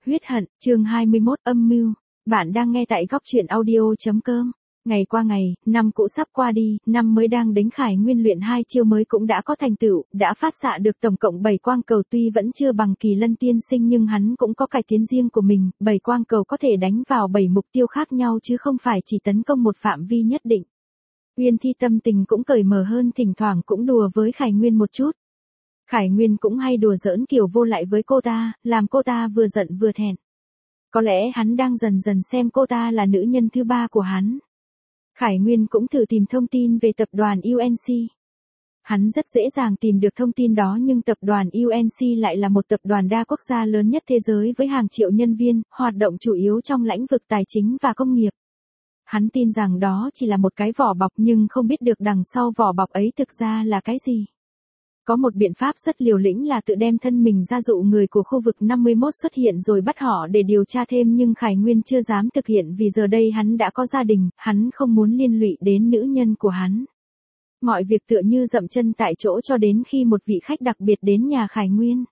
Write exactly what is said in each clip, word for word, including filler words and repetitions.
Huyết hận, chương hai mươi mốt, âm mưu. Bạn đang nghe tại góc truyện audio.com. Ngày qua ngày, năm cũ sắp qua đi, năm mới đang đến. Khải Nguyên luyện hai chiêu mới cũng đã có thành tựu, đã phát xạ được tổng cộng bảy quang cầu, tuy vẫn chưa bằng Kỳ Lân tiên sinh nhưng hắn cũng có cải tiến riêng của mình, bảy quang cầu có thể đánh vào bảy mục tiêu khác nhau chứ không phải chỉ tấn công một phạm vi nhất định. Uyên Thi tâm tình cũng cởi mở hơn, thỉnh thoảng cũng đùa với Khải Nguyên một chút. Khải Nguyên cũng hay đùa giỡn kiểu vô lại với cô ta, làm cô ta vừa giận vừa thẹn. Có lẽ hắn đang dần dần xem cô ta là nữ nhân thứ ba của hắn. Khải Nguyên cũng thử tìm thông tin về tập đoàn u en xê. Hắn rất dễ dàng tìm được thông tin đó, nhưng tập đoàn u en xê lại là một tập đoàn đa quốc gia lớn nhất thế giới với hàng triệu nhân viên, hoạt động chủ yếu trong lĩnh vực tài chính và công nghiệp. Hắn tin rằng đó chỉ là một cái vỏ bọc nhưng không biết được đằng sau vỏ bọc ấy thực ra là cái gì. Có một biện pháp rất liều lĩnh là tự đem thân mình ra dụ người của khu vực năm mươi mốt xuất hiện rồi bắt họ để điều tra thêm, nhưng Khải Nguyên chưa dám thực hiện vì giờ đây hắn đã có gia đình, hắn không muốn liên lụy đến nữ nhân của hắn. Mọi việc tựa như dậm chân tại chỗ cho đến khi một vị khách đặc biệt đến nhà Khải Nguyên.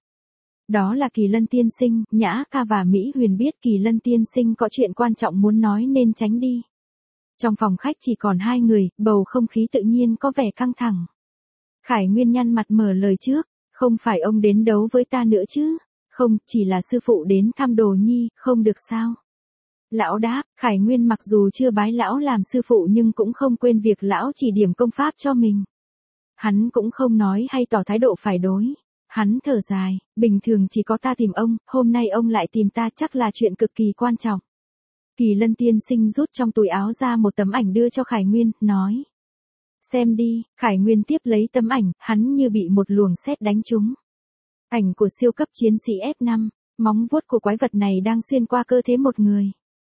Đó là Kỳ Lân tiên sinh. Nhã Ca và Mỹ Huyền biết Kỳ Lân tiên sinh có chuyện quan trọng muốn nói nên tránh đi. Trong phòng khách chỉ còn hai người, bầu không khí tự nhiên có vẻ căng thẳng. Khải Nguyên nhăn mặt mở lời trước, không phải ông đến đấu với ta nữa chứ? Không, chỉ là sư phụ đến thăm Đồ Nhi, không được sao? Lão đáp. Khải Nguyên mặc dù chưa bái lão làm sư phụ nhưng cũng không quên việc lão chỉ điểm công pháp cho mình. Hắn cũng không nói hay tỏ thái độ phải đối. Hắn thở dài, bình thường chỉ có ta tìm ông, hôm nay ông lại tìm ta, chắc là chuyện cực kỳ quan trọng. Kỳ Lân tiên sinh rút trong túi áo ra một tấm ảnh đưa cho Khải Nguyên, nói. Xem đi. Khải Nguyên tiếp lấy tấm ảnh, hắn như bị một luồng sét đánh trúng. Ảnh của siêu cấp chiến sĩ F năm, móng vuốt của quái vật này đang xuyên qua cơ thể một người.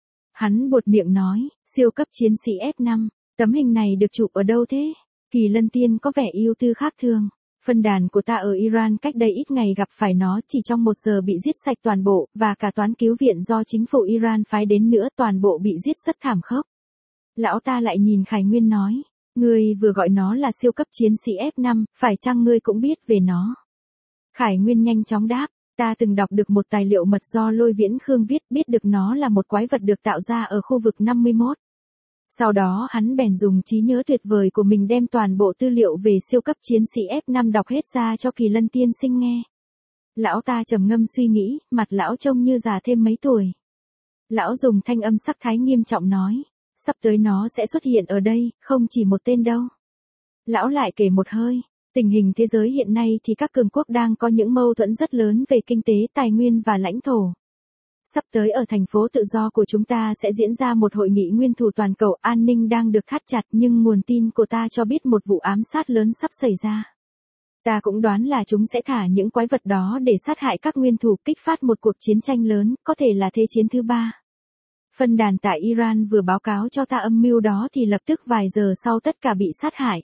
Hắn buột miệng nói, siêu cấp chiến sĩ F năm, tấm hình này được chụp ở đâu thế? Kỳ Lân tiên có vẻ ưu tư khác thường. Phân đàn của ta ở Iran cách đây ít ngày gặp phải nó, chỉ trong một giờ bị giết sạch toàn bộ, và cả toán cứu viện do chính phủ Iran phái đến nữa, toàn bộ bị giết rất thảm khốc. Lão ta lại nhìn Khải Nguyên nói. Ngươi vừa gọi nó là siêu cấp chiến sĩ F năm, phải chăng ngươi cũng biết về nó? Khải Nguyên nhanh chóng đáp, ta từng đọc được một tài liệu mật do Lôi Viễn Khương viết, biết được nó là một quái vật được tạo ra ở khu vực năm mươi mốt. Sau đó hắn bèn dùng trí nhớ tuyệt vời của mình đem toàn bộ tư liệu về siêu cấp chiến sĩ F năm đọc hết ra cho Kỳ Lân tiên sinh nghe. Lão ta trầm ngâm suy nghĩ, mặt lão trông như già thêm mấy tuổi. Lão dùng thanh âm sắc thái nghiêm trọng nói. Sắp tới nó sẽ xuất hiện ở đây, không chỉ một tên đâu. Lão lại kể một hơi, tình hình thế giới hiện nay thì các cường quốc đang có những mâu thuẫn rất lớn về kinh tế, tài nguyên và lãnh thổ. Sắp tới ở thành phố tự do của chúng ta sẽ diễn ra một hội nghị nguyên thủ toàn cầu, an ninh đang được thắt chặt, nhưng nguồn tin của ta cho biết một vụ ám sát lớn sắp xảy ra. Ta cũng đoán là chúng sẽ thả những quái vật đó để sát hại các nguyên thủ, kích phát một cuộc chiến tranh lớn, có thể là thế chiến thứ ba. Phân đàn tại Iran vừa báo cáo cho ta âm mưu đó thì lập tức vài giờ sau tất cả bị sát hại.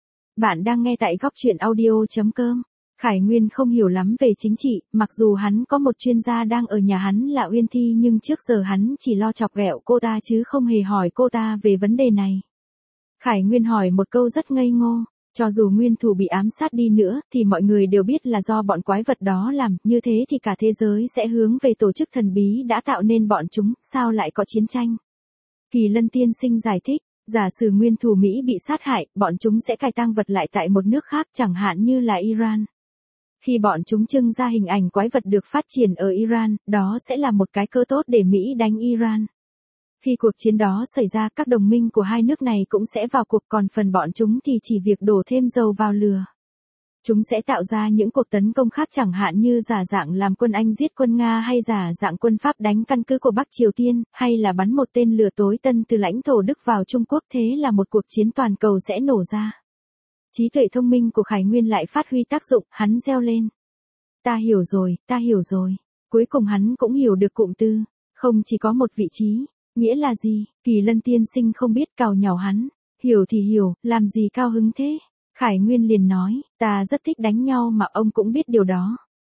Bạn đang nghe tại góc truyện audio.com. Khải Nguyên không hiểu lắm về chính trị, mặc dù hắn có một chuyên gia đang ở nhà hắn là Uyên Thi, nhưng trước giờ hắn chỉ lo chọc ghẹo cô ta chứ không hề hỏi cô ta về vấn đề này. Khải Nguyên hỏi một câu rất ngây ngô. Cho dù nguyên thủ bị ám sát đi nữa, thì mọi người đều biết là do bọn quái vật đó làm, như thế thì cả thế giới sẽ hướng về tổ chức thần bí đã tạo nên bọn chúng, sao lại có chiến tranh? Kỳ Lân tiên sinh giải thích, giả sử nguyên thủ Mỹ bị sát hại, bọn chúng sẽ cài tang vật lại tại một nước khác, chẳng hạn như là Iran. Khi bọn chúng trưng ra hình ảnh quái vật được phát triển ở Iran, đó sẽ là một cái cơ tốt để Mỹ đánh Iran. Khi cuộc chiến đó xảy ra, các đồng minh của hai nước này cũng sẽ vào cuộc, còn phần bọn chúng thì chỉ việc đổ thêm dầu vào lửa. Chúng sẽ tạo ra những cuộc tấn công khác, chẳng hạn như giả dạng làm quân Anh giết quân Nga, hay giả dạng quân Pháp đánh căn cứ của Bắc Triều Tiên, hay là bắn một tên lửa tối tân từ lãnh thổ Đức vào Trung Quốc, thế là một cuộc chiến toàn cầu sẽ nổ ra. Trí tuệ thông minh của Khải Nguyên lại phát huy tác dụng, hắn reo lên. Ta hiểu rồi, ta hiểu rồi. Cuối cùng hắn cũng hiểu được cụm từ, không chỉ có một vị trí. Nghĩa là gì? Kỳ Lân tiên sinh không biết, cào nhào hắn. Hiểu thì hiểu, làm gì cao hứng thế? Khải Nguyên liền nói, ta rất thích đánh nhau mà ông cũng biết điều đó.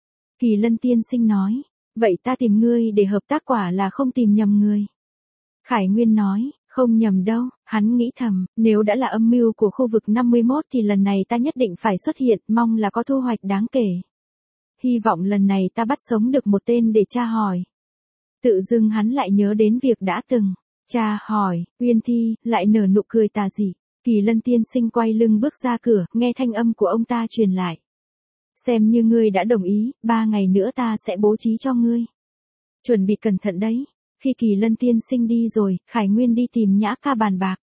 Kỳ Lân tiên sinh nói, vậy ta tìm ngươi để hợp tác, quả là không tìm nhầm người. Khải Nguyên nói, không nhầm đâu. Hắn nghĩ thầm, nếu đã là âm mưu của khu vực năm mươi mốt thì lần này ta nhất định phải xuất hiện, mong là có thu hoạch đáng kể. Hy vọng lần này ta bắt sống được một tên để tra hỏi. Tự dưng hắn lại nhớ đến việc đã từng. Cha hỏi, Uyên Thi, lại nở nụ cười tà dị. Kỳ Lân tiên sinh quay lưng bước ra cửa, nghe thanh âm của ông ta truyền lại. Xem như ngươi đã đồng ý, ba ngày nữa ta sẽ bố trí cho ngươi. Chuẩn bị cẩn thận đấy. Khi Kỳ Lân tiên sinh đi rồi, Khải Nguyên đi tìm Nhã Ca bàn bạc.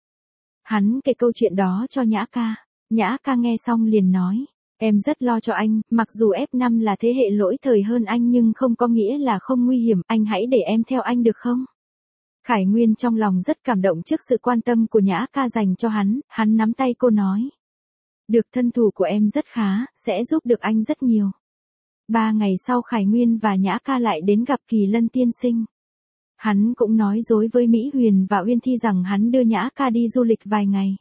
Hắn kể câu chuyện đó cho Nhã Ca. Nhã Ca nghe xong liền nói. Em rất lo cho anh, mặc dù ép năm là thế hệ lỗi thời hơn anh nhưng không có nghĩa là không nguy hiểm, anh hãy để em theo anh được không? Khải Nguyên trong lòng rất cảm động trước sự quan tâm của Nhã Ca dành cho hắn, hắn nắm tay cô nói. Được, thân thủ của em rất khá, sẽ giúp được anh rất nhiều. Ba ngày sau Khải Nguyên và Nhã Ca lại đến gặp Kỳ Lân tiên sinh. Hắn cũng nói dối với Mỹ Huyền và Uyên Thi rằng hắn đưa Nhã Ca đi du lịch vài ngày.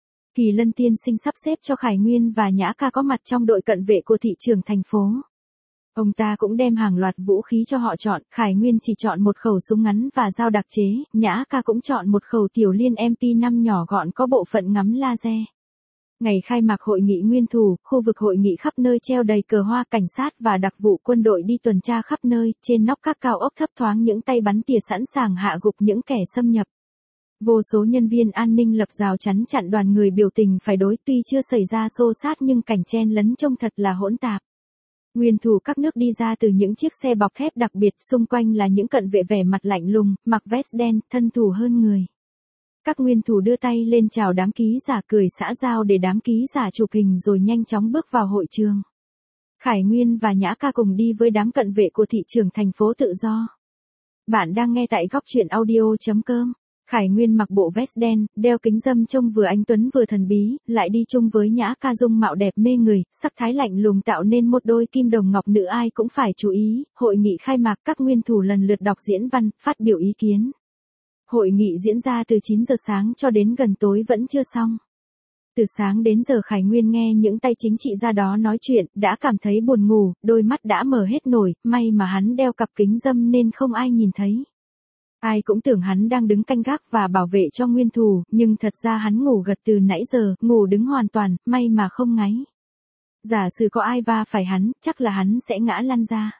Kỳ Lân tiên sinh sắp xếp cho Khải Nguyên và Nhã Ca có mặt trong đội cận vệ của thị trưởng thành phố. Ông ta cũng đem hàng loạt vũ khí cho họ chọn, Khải Nguyên chỉ chọn một khẩu súng ngắn và dao đặc chế, Nhã Ca cũng chọn một khẩu tiểu liên em pê năm nhỏ gọn có bộ phận ngắm laser. Ngày khai mạc hội nghị nguyên thủ, khu vực hội nghị khắp nơi treo đầy cờ hoa, cảnh sát và đặc vụ quân đội đi tuần tra khắp nơi, trên nóc các cao ốc thấp thoáng những tay bắn tỉa sẵn sàng hạ gục những kẻ xâm nhập. Vô số nhân viên an ninh lập rào chắn chặn đoàn người biểu tình phải đối, tuy chưa xảy ra xô xát nhưng cảnh chen lấn trông thật là hỗn tạp. Nguyên thủ các nước đi ra từ những chiếc xe bọc thép đặc biệt, xung quanh là những cận vệ vẻ mặt lạnh lùng, mặc vest đen, thân thủ hơn người. Các nguyên thủ đưa tay lên chào đám ký giả, cười xã giao để đám ký giả chụp hình rồi nhanh chóng bước vào hội trường. Khải Nguyên và Nhã Ca cùng đi với đám cận vệ của thị trưởng thành phố tự do. Bạn đang nghe tại góc truyện audio chấm com. Khải Nguyên mặc bộ vest đen, đeo kính râm trông vừa anh tuấn vừa thần bí, lại đi chung với Nhã Ca dung mạo đẹp mê người, sắc thái lạnh lùng tạo nên một đôi kim đồng ngọc nữ ai cũng phải chú ý. Hội nghị khai mạc, các nguyên thủ lần lượt đọc diễn văn, phát biểu ý kiến. Hội nghị diễn ra từ chín giờ sáng cho đến gần tối vẫn chưa xong. Từ sáng đến giờ Khải Nguyên nghe những tay chính trị ra đó nói chuyện, đã cảm thấy buồn ngủ, đôi mắt đã mở hết nổi, may mà hắn đeo cặp kính râm nên không ai nhìn thấy. Ai cũng tưởng hắn đang đứng canh gác và bảo vệ cho nguyên thủ, nhưng thật ra hắn ngủ gật từ nãy giờ, ngủ đứng hoàn toàn, may mà không ngáy. Giả sử có ai va phải hắn, chắc là hắn sẽ ngã lăn ra.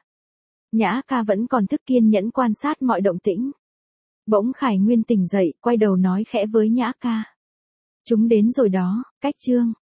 Nhã Ca vẫn còn thức kiên nhẫn quan sát mọi động tĩnh. Bỗng Khải Nguyên tỉnh dậy, quay đầu nói khẽ với Nhã Ca. Chúng đến rồi đó, cách chương.